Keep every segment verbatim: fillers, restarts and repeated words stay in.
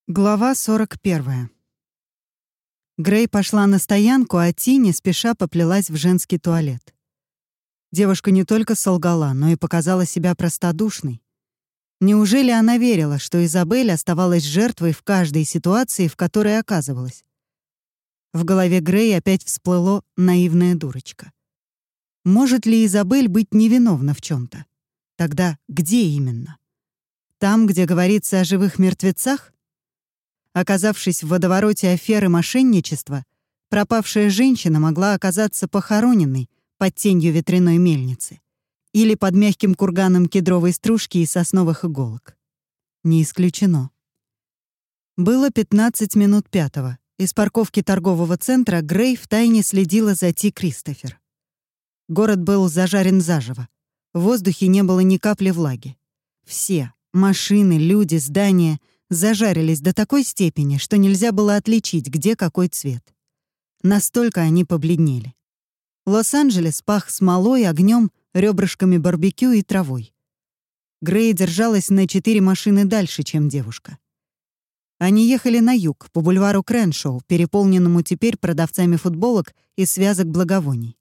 Глава сорок первая. Грей пошла на стоянку, а Ти не спеша поплелась в женский туалет. Девушка не только солгала, но и показала себя простодушной. Неужели она верила, что Изабель оставалась жертвой в каждой ситуации, в которой оказывалась? В голове Грей опять всплыло наивная дурочка. Может ли Изабель быть невиновна в чем то? Тогда где именно? Там, где говорится о живых мертвецах? Оказавшись в водовороте аферы мошенничества, пропавшая женщина могла оказаться похороненной под тенью ветряной мельницы или под мягким курганом кедровой стружки и сосновых иголок. Не исключено. Было пятнадцать минут пятого. Из парковки торгового центра Грей втайне следила за Ти Кристофер. Город был зажарен заживо. В воздухе не было ни капли влаги. Все — машины, люди, здания — зажарились до такой степени, что нельзя было отличить, где какой цвет. Настолько они побледнели. Лос-Анджелес пах смолой, огнем, ребрышками барбекю и травой. Грей держалась на четыре машины дальше, чем девушка. Они ехали на юг, по бульвару Креншоу, переполненному теперь продавцами футболок и связок благовоний,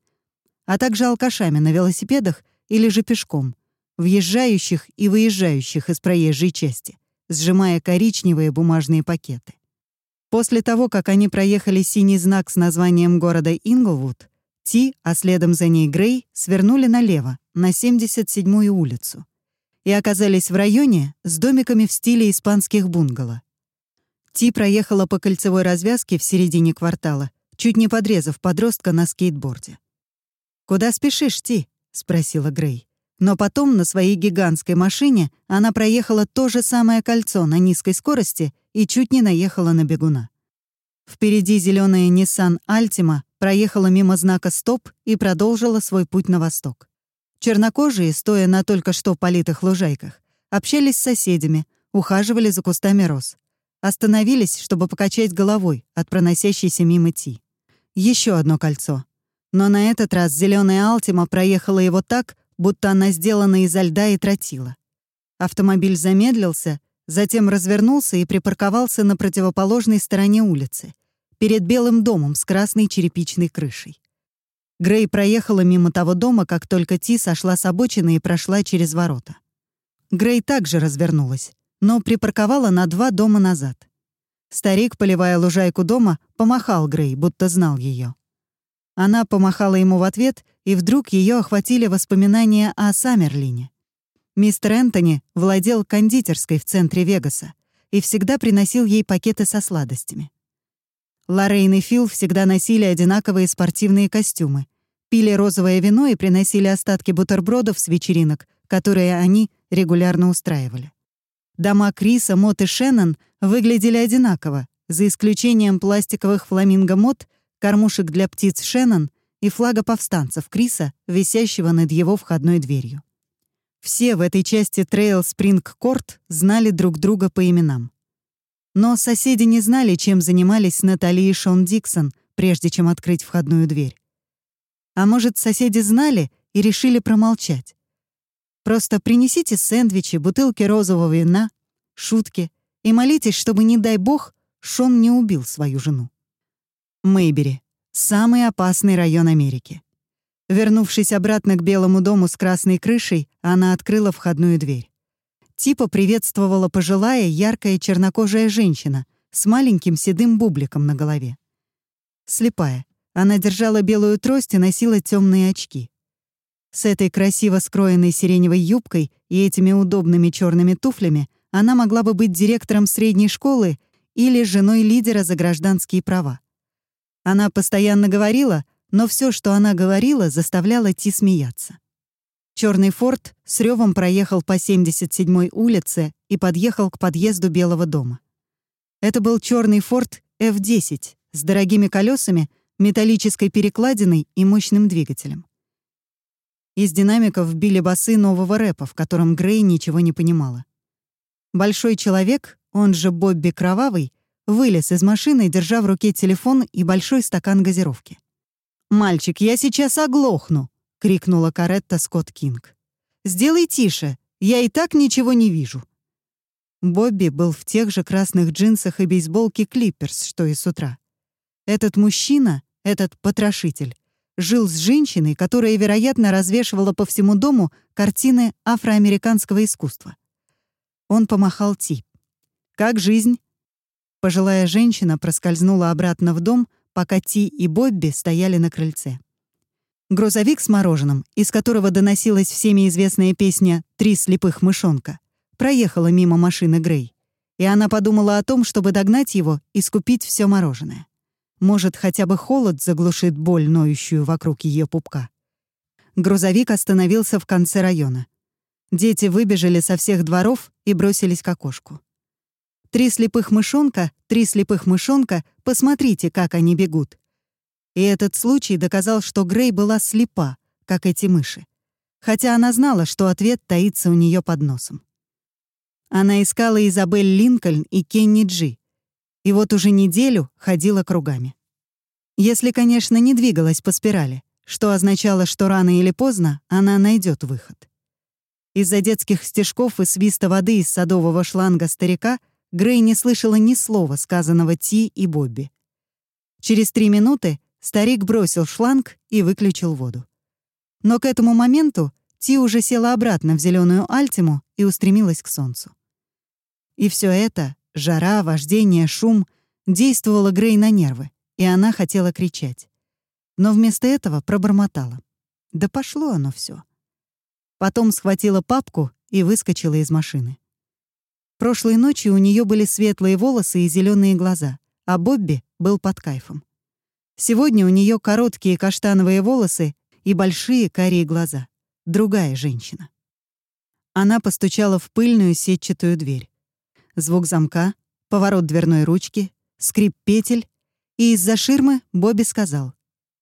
а также алкашами на велосипедах или же пешком, въезжающих и выезжающих из проезжей части, сжимая коричневые бумажные пакеты. После того, как они проехали синий знак с названием города Инглвуд, Ти, а следом за ней Грей, свернули налево, на семьдесят седьмую улицу, и оказались в районе с домиками в стиле испанских бунгало. Ти проехала по кольцевой развязке в середине квартала, чуть не подрезав подростка на скейтборде. «Куда спешишь, Ти?» — спросила Грей. Но потом на своей гигантской машине она проехала то же самое кольцо на низкой скорости и чуть не наехала на бегуна. Впереди зеленая Nissan Altima проехала мимо знака «Стоп» и продолжила свой путь на восток. Чернокожие, стоя на только что политых лужайках, общались с соседями, ухаживали за кустами роз. Остановились, чтобы покачать головой от проносящейся мимо Ти. Еще одно кольцо. Но на этот раз зеленая Altima проехала его так, будто она сделана изо льда и тротила. Автомобиль замедлился, затем развернулся и припарковался на противоположной стороне улицы, перед белым домом с красной черепичной крышей. Грей проехала мимо того дома, как только Ти сошла с обочины и прошла через ворота. Грей также развернулась, но припарковала на два дома назад. Старик, поливая лужайку дома, помахал Грей, будто знал ее. Она помахала ему в ответ, и вдруг ее охватили воспоминания о Саммерлине. Мистер Энтони владел кондитерской в центре Вегаса и всегда приносил ей пакеты со сладостями. Лоррейн и Фил всегда носили одинаковые спортивные костюмы, пили розовое вино и приносили остатки бутербродов с вечеринок, которые они регулярно устраивали. Дома Криса, Мот и Шеннон выглядели одинаково, за исключением пластиковых фламинго-мот, кормушек для птиц Шеннон и флага повстанцев Криса, висящего над его входной дверью. Все в этой части Трейл Спринг-Корт знали друг друга по именам. Но соседи не знали, чем занимались Натали и Шон Диксон, прежде чем открыть входную дверь. А может, соседи знали и решили промолчать. Просто принесите сэндвичи, бутылки розового вина, шутки и молитесь, чтобы, не дай бог, Шон не убил свою жену. Мэйбери — самый опасный район Америки. Вернувшись обратно к Белому дому с красной крышей, она открыла входную дверь. Типа приветствовала пожилая, яркая чернокожая женщина с маленьким седым бубликом на голове. Слепая, она держала белую трость и носила темные очки. С этой красиво скроенной сиреневой юбкой и этими удобными черными туфлями она могла бы быть директором средней школы или женой лидера за гражданские права. Она постоянно говорила, но все, что она говорила, заставляло Ти смеяться. Черный Форд с ревом проехал по семьдесят седьмой улице и подъехал к подъезду Белого дома. Это был черный Форд эф десять с дорогими колесами, металлической перекладиной и мощным двигателем. Из динамиков били басы нового рэпа, в котором Грей ничего не понимала. Большой человек, он же Бобби Кровавый, вылез из машины, держа в руке телефон и большой стакан газировки. «Мальчик, я сейчас оглохну!» — крикнула Коретта Скотт Кинг. «Сделай тише, я и так ничего не вижу». Бобби был в тех же красных джинсах и бейсболке «Клипперс», что и с утра. Этот мужчина, этот потрошитель, жил с женщиной, которая, вероятно, развешивала по всему дому картины афроамериканского искусства. Он помахал Ти. «Как жизнь?» Пожилая женщина проскользнула обратно в дом, пока Ти и Бобби стояли на крыльце. Грузовик с мороженым, из которого доносилась всеми известная песня «Три слепых мышонка», проехала мимо машины Грей, и она подумала о том, чтобы догнать его и скупить все мороженое. Может, хотя бы холод заглушит боль, ноющую вокруг ее пупка. Грузовик остановился в конце района. Дети выбежали со всех дворов и бросились к окошку. «Три слепых мышонка, три слепых мышонка, посмотрите, как они бегут». И этот случай доказал, что Грей была слепа, как эти мыши, хотя она знала, что ответ таится у нее под носом. Она искала Изабель Линкольн и Кенни Джи, и вот уже неделю ходила кругами. Если, конечно, не двигалась по спирали, что означало, что рано или поздно она найдет выход. Из-за детских стежков и свиста воды из садового шланга старика Грей не слышала ни слова, сказанного Ти и Бобби. Через три минуты старик бросил шланг и выключил воду. Но к этому моменту Ти уже села обратно в зеленую Альтиму и устремилась к солнцу. И все это — жара, вождение, шум — действовало Грей на нервы, и она хотела кричать. Но вместо этого пробормотала. Да пошло оно все. Потом схватила папку и выскочила из машины. Прошлой ночью у нее были светлые волосы и зеленые глаза, а Бобби был под кайфом. Сегодня у нее короткие каштановые волосы и большие карие глаза. Другая женщина. Она постучала в пыльную сетчатую дверь. Звук замка, поворот дверной ручки, скрип петель, и из-за ширмы Бобби сказал: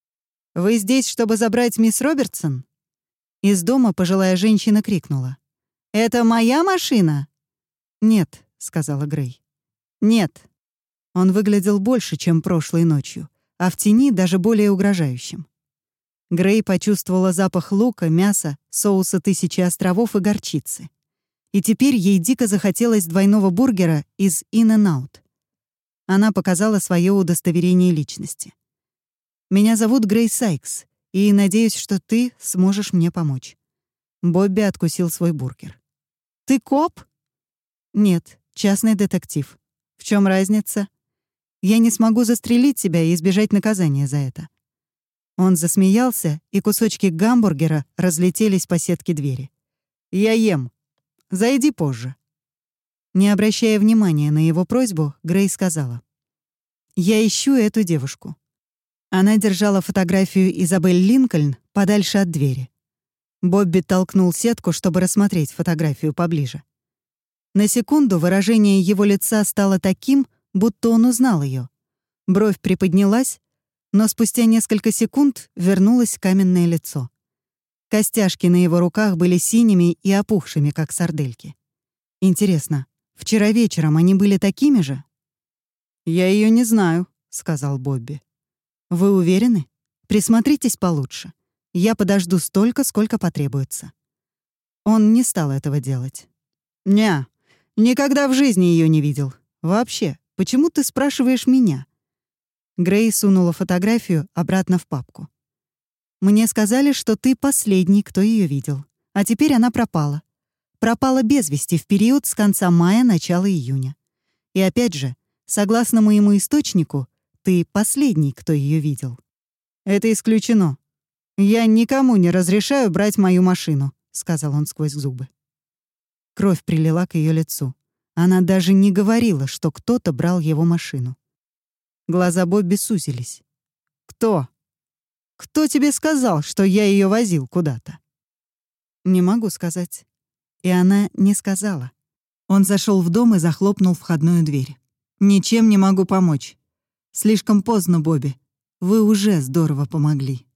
«Вы здесь, чтобы забрать мисс Робертсон?» Из дома пожилая женщина крикнула: «Это моя машина?» «Нет», — сказала Грей. «Нет». Он выглядел больше, чем прошлой ночью, а в тени даже более угрожающим. Грей почувствовала запах лука, мяса, соуса «Тысячи островов» и горчицы. И теперь ей дико захотелось двойного бургера из In-N-Out. Она показала свое удостоверение личности. «Меня зовут Грей Сайкс, и надеюсь, что ты сможешь мне помочь». Бобби откусил свой бургер. «Ты коп?» «Нет, частный детектив. В чем разница? Я не смогу застрелить тебя и избежать наказания за это». Он засмеялся, и кусочки гамбургера разлетелись по сетке двери. «Я ем. Зайди позже». Не обращая внимания на его просьбу, Грей сказала: «Я ищу эту девушку». Она держала фотографию Изабель Линкольн подальше от двери. Бобби толкнул сетку, чтобы рассмотреть фотографию поближе. На секунду выражение его лица стало таким, будто он узнал ее. Бровь приподнялась, но спустя несколько секунд вернулось каменное лицо. Костяшки на его руках были синими и опухшими, как сардельки. Интересно, вчера вечером они были такими же? «Я ее не знаю», — сказал Бобби. «Вы уверены? Присмотритесь получше. Я подожду столько, сколько потребуется». Он не стал этого делать. «Ня, никогда в жизни ее не видел. Вообще, почему ты спрашиваешь меня?» Грей сунула фотографию обратно в папку. «Мне сказали, что ты последний, кто ее видел. А теперь она пропала. Пропала без вести в период с конца мая, начала июня. И опять же, согласно моему источнику, ты последний, кто ее видел». «Это исключено. Я никому не разрешаю брать мою машину», — сказал он сквозь зубы. Кровь прилила к ее лицу. Она даже не говорила, что кто-то брал его машину. Глаза Бобби сузились. «Кто? Кто тебе сказал, что я ее возил куда-то?» «Не могу сказать». И она не сказала. Он зашел в дом и захлопнул входную дверь. «Ничем не могу помочь. Слишком поздно, Бобби. Вы уже здорово помогли».